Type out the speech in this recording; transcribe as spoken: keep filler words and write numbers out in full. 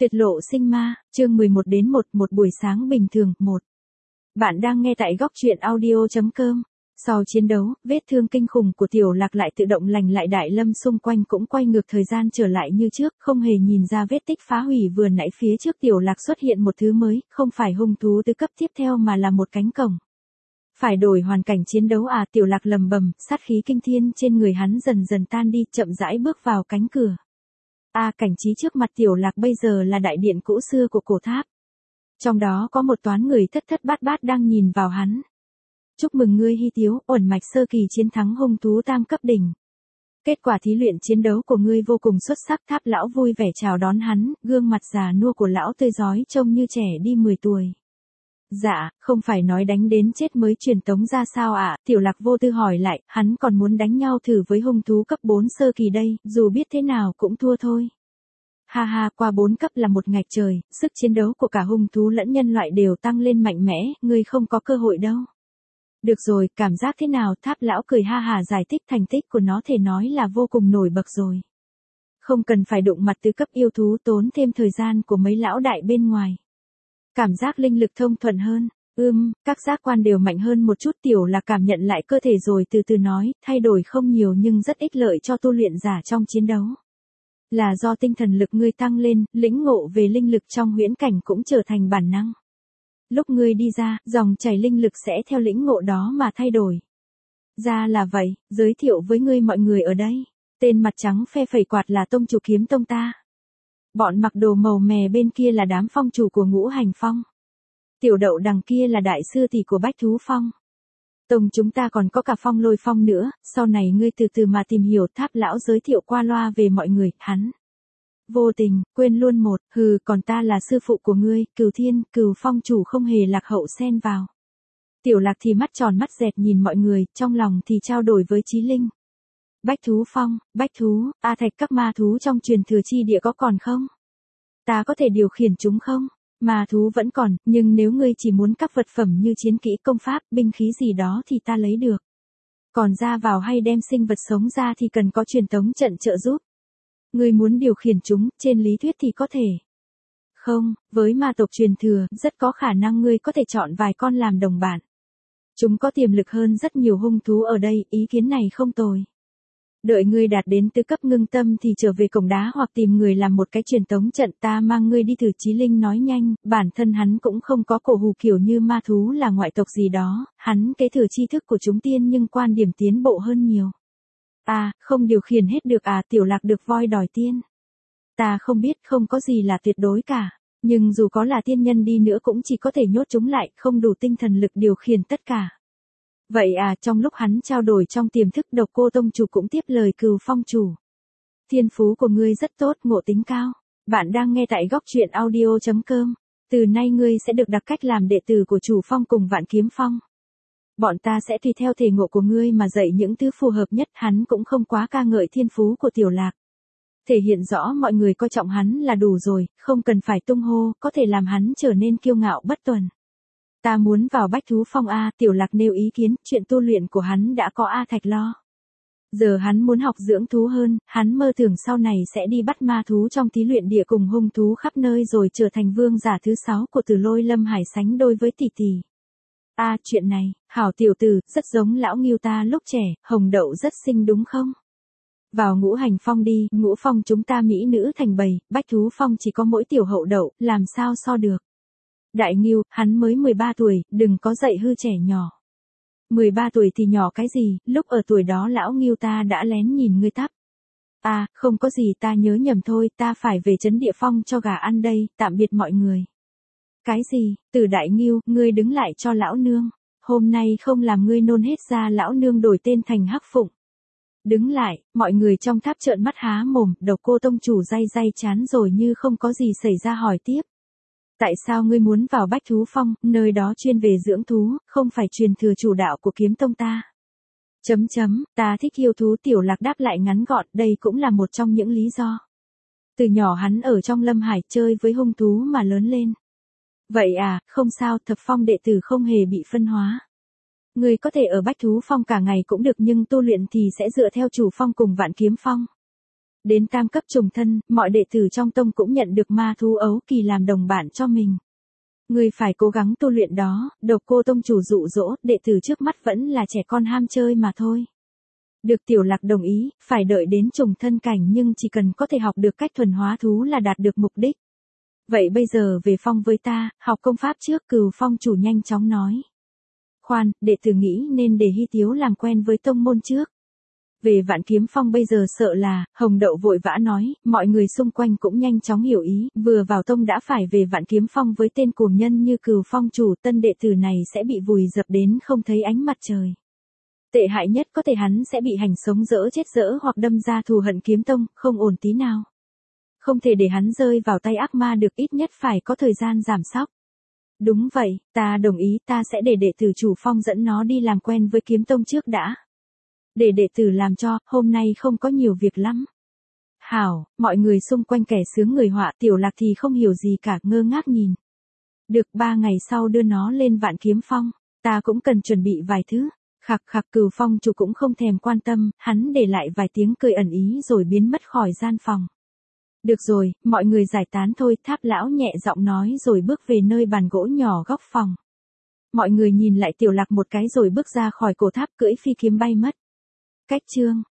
Tuyệt lộ sinh ma, chương mười một đến một, một buổi sáng bình thường, một. Bạn đang nghe tại góc truyện audio chấm com. Sau chiến đấu, vết thương kinh khủng của Tiểu Lạc lại tự động lành lại, Đại Lâm xung quanh cũng quay ngược thời gian trở lại như trước, không hề nhìn ra vết tích phá hủy vừa nãy. Phía trước Tiểu Lạc xuất hiện một thứ mới, không phải hung thú tứ cấp tiếp theo mà là một cánh cổng. Phải đổi hoàn cảnh chiến đấu à? Tiểu Lạc lầm bầm, sát khí kinh thiên trên người hắn dần dần tan đi, chậm rãi bước vào cánh cửa. A à, cảnh trí trước mặt Tiểu Lạc bây giờ là đại điện cũ xưa của cổ tháp. Trong đó có một toán người thất thất bát bát đang nhìn vào hắn. Chúc mừng ngươi Hy Tiếu, uẩn mạch sơ kỳ chiến thắng hung thú tam cấp đỉnh. Kết quả thí luyện chiến đấu của ngươi vô cùng xuất sắc. Tháp lão vui vẻ chào đón hắn, gương mặt già nua của lão tươi rói trông như trẻ đi mười tuổi. Dạ, không phải nói đánh đến chết mới truyền tống ra sao ạ? À? Tiểu Lạc vô tư hỏi lại, hắn còn muốn đánh nhau thử với hung thú cấp bốn sơ kỳ đây, dù biết thế nào cũng thua thôi. Ha ha, qua bốn cấp là một ngạch trời, sức chiến đấu của cả hung thú lẫn nhân loại đều tăng lên mạnh mẽ, ngươi không có cơ hội đâu. Được rồi, cảm giác thế nào? Tháp lão cười ha hà giải thích, thành tích của nó thể nói là vô cùng nổi bật rồi. Không cần phải đụng mặt tứ cấp yêu thú, tốn thêm thời gian của mấy lão đại bên ngoài. Cảm giác linh lực thông thuận hơn, ưm, các giác quan đều mạnh hơn một chút. Tiểu Lạc cảm nhận lại cơ thể rồi từ từ nói, thay đổi không nhiều nhưng rất ích lợi cho tu luyện giả trong chiến đấu. Là do tinh thần lực ngươi tăng lên, lĩnh ngộ về linh lực trong huyễn cảnh cũng trở thành bản năng. Lúc ngươi đi ra, dòng chảy linh lực sẽ theo lĩnh ngộ đó mà thay đổi. Ra là vậy, giới thiệu với ngươi mọi người ở đây. Tên mặt trắng phe phẩy quạt là tông chủ kiếm tông ta. Bọn mặc đồ màu mè bên kia là đám phong chủ của Ngũ Hành Phong. Tiểu Đậu đằng kia là đại sư tỷ của Bách Thú Phong. Tông chúng ta còn có cả Phong Lôi Phong nữa, sau này ngươi từ từ mà tìm hiểu. Tháp lão giới thiệu qua loa về mọi người, hắn. Vô tình, quên luôn một, hừ, còn ta là sư phụ của ngươi, Cửu Thiên, Cửu Phong chủ không hề lạc hậu xen vào. Tiểu Lạc thì mắt tròn mắt dẹt nhìn mọi người, trong lòng thì trao đổi với Chí Linh. Bách Thú Phong, Bách Thú, A Thạch các ma thú trong truyền thừa chi địa có còn không? Ta có thể điều khiển chúng không? Ma thú vẫn còn, nhưng nếu ngươi chỉ muốn các vật phẩm như chiến kỹ, công pháp, binh khí gì đó thì ta lấy được. Còn ra vào hay đem sinh vật sống ra thì cần có truyền tống trận trợ giúp. Ngươi muốn điều khiển chúng, trên lý thuyết thì có thể. Không, với ma tộc truyền thừa, rất có khả năng ngươi có thể chọn vài con làm đồng bạn. Chúng có tiềm lực hơn rất nhiều hung thú ở đây, ý kiến này không tồi. Đợi ngươi đạt đến tứ cấp ngưng tâm thì trở về cổng đá hoặc tìm người làm một cái truyền tống trận, ta mang ngươi đi thử. Chí Linh nói nhanh, bản thân hắn cũng không có cổ hủ kiểu như ma thú là ngoại tộc gì đó, hắn kế thừa tri thức của chúng tiên nhưng quan điểm tiến bộ hơn nhiều. À, không điều khiển hết được à? Tiểu Lạc được voi đòi tiên. Ta không biết, không có gì là tuyệt đối cả, nhưng dù có là tiên nhân đi nữa cũng chỉ có thể nhốt chúng lại, không đủ tinh thần lực điều khiển tất cả. Vậy à? Trong lúc hắn trao đổi trong tiềm thức, Độc Cô tông chủ cũng tiếp lời Cửu Phong chủ. Thiên phú của ngươi rất tốt, ngộ tính cao. Bạn đang nghe tại góc truyện audio chấm com. Từ nay ngươi sẽ được đặt cách làm đệ tử của chủ phong cùng Vạn Kiếm Phong. Bọn ta sẽ tùy theo thể ngộ của ngươi mà dạy những thứ phù hợp nhất. Hắn cũng không quá ca ngợi thiên phú của Tiểu Lạc. Thể hiện rõ mọi người coi trọng hắn là đủ rồi, không cần phải tung hô, có thể làm hắn trở nên kiêu ngạo bất tuần. Ta muốn vào Bách Thú Phong A. Tiểu Lạc nêu ý kiến, chuyện tu luyện của hắn đã có A Thạch lo. Giờ hắn muốn học dưỡng thú hơn, hắn mơ tưởng sau này sẽ đi bắt ma thú trong thí luyện địa cùng hung thú khắp nơi rồi trở thành vương giả thứ sáu của Tử Lôi Lâm Hải sánh đôi với tỷ tỷ. A à, chuyện này, hảo tiểu tử, rất giống lão Ngưu ta lúc trẻ, Hồng Đậu rất xinh đúng không? Vào Ngũ Hành Phong đi, Ngũ Phong chúng ta mỹ nữ thành bầy, Bách Thú Phong chỉ có mỗi tiểu Hậu Đậu, làm sao so được? Đại Ngưu, hắn mới mười ba tuổi, đừng có dạy hư trẻ nhỏ. mười ba tuổi thì nhỏ cái gì, lúc ở tuổi đó lão Ngưu ta đã lén nhìn ngươi tắp. À, không có gì, ta nhớ nhầm thôi, ta phải về trấn địa phong cho gà ăn đây, tạm biệt mọi người. Cái gì? Từ Đại Ngưu, ngươi đứng lại cho lão nương. Hôm nay không làm ngươi nôn hết ra. Lão nương đổi tên thành Hắc Phụng. Đứng lại, mọi người trong tháp trợn mắt há mồm. Độc Cô tông chủ day day chán rồi như không có gì xảy ra hỏi tiếp. Tại sao ngươi muốn vào Bách Thú Phong, nơi đó chuyên về dưỡng thú, không phải truyền thừa chủ đạo của kiếm tông ta? Chấm chấm, ta thích yêu thú. Tiểu Lạc đáp lại ngắn gọn, đây cũng là một trong những lý do. Từ nhỏ hắn ở trong Lâm Hải chơi với hung thú mà lớn lên. Vậy à, không sao, thập phong đệ tử không hề bị phân hóa. Ngươi có thể ở Bách Thú Phong cả ngày cũng được nhưng tu luyện thì sẽ dựa theo chủ phong cùng Vạn Kiếm Phong. Đến tam cấp trùng thân, mọi đệ tử trong tông cũng nhận được ma thú ấu kỳ làm đồng bạn cho mình. Ngươi phải cố gắng tu luyện đó, Độc Cô tông chủ dụ dỗ, đệ tử trước mắt vẫn là trẻ con ham chơi mà thôi. Được Tiểu Lạc đồng ý, phải đợi đến trùng thân cảnh nhưng chỉ cần có thể học được cách thuần hóa thú là đạt được mục đích. Vậy bây giờ về Phong với ta, học công pháp trước. Cừu Phong chủ nhanh chóng nói. Khoan, đệ tử nghĩ nên để Hy Tiếu làm quen với tông môn trước. Về Vạn Kiếm Phong bây giờ sợ là, Hồng Đậu vội vã nói, mọi người xung quanh cũng nhanh chóng hiểu ý, vừa vào tông đã phải về Vạn Kiếm Phong với tên cuồng nhân như Cừu Phong chủ, tân đệ tử này sẽ bị vùi dập đến không thấy ánh mặt trời. Tệ hại nhất có thể hắn sẽ bị hành sống dỡ chết dỡ hoặc đâm ra thù hận kiếm tông, không ổn tí nào. Không thể để hắn rơi vào tay ác ma được, ít nhất phải có thời gian giảm sóc. Đúng vậy, ta đồng ý, ta sẽ để đệ tử chủ Phong dẫn nó đi làm quen với kiếm tông trước đã. Để đệ tử làm cho, hôm nay không có nhiều việc lắm. Hảo, mọi người xung quanh kẻ sướng người họa, Tiểu Lạc thì không hiểu gì cả, ngơ ngác nhìn. Được ba ngày sau đưa nó lên Vạn Kiếm Phong, ta cũng cần chuẩn bị vài thứ. Khặc khặc, Cừu Phong chủ cũng không thèm quan tâm, hắn để lại vài tiếng cười ẩn ý rồi biến mất khỏi gian phòng. Được rồi, mọi người giải tán thôi, Tháp lão nhẹ giọng nói rồi bước về nơi bàn gỗ nhỏ góc phòng. Mọi người nhìn lại Tiểu Lạc một cái rồi bước ra khỏi cổ tháp cưỡi phi kiếm bay mất. Cách chương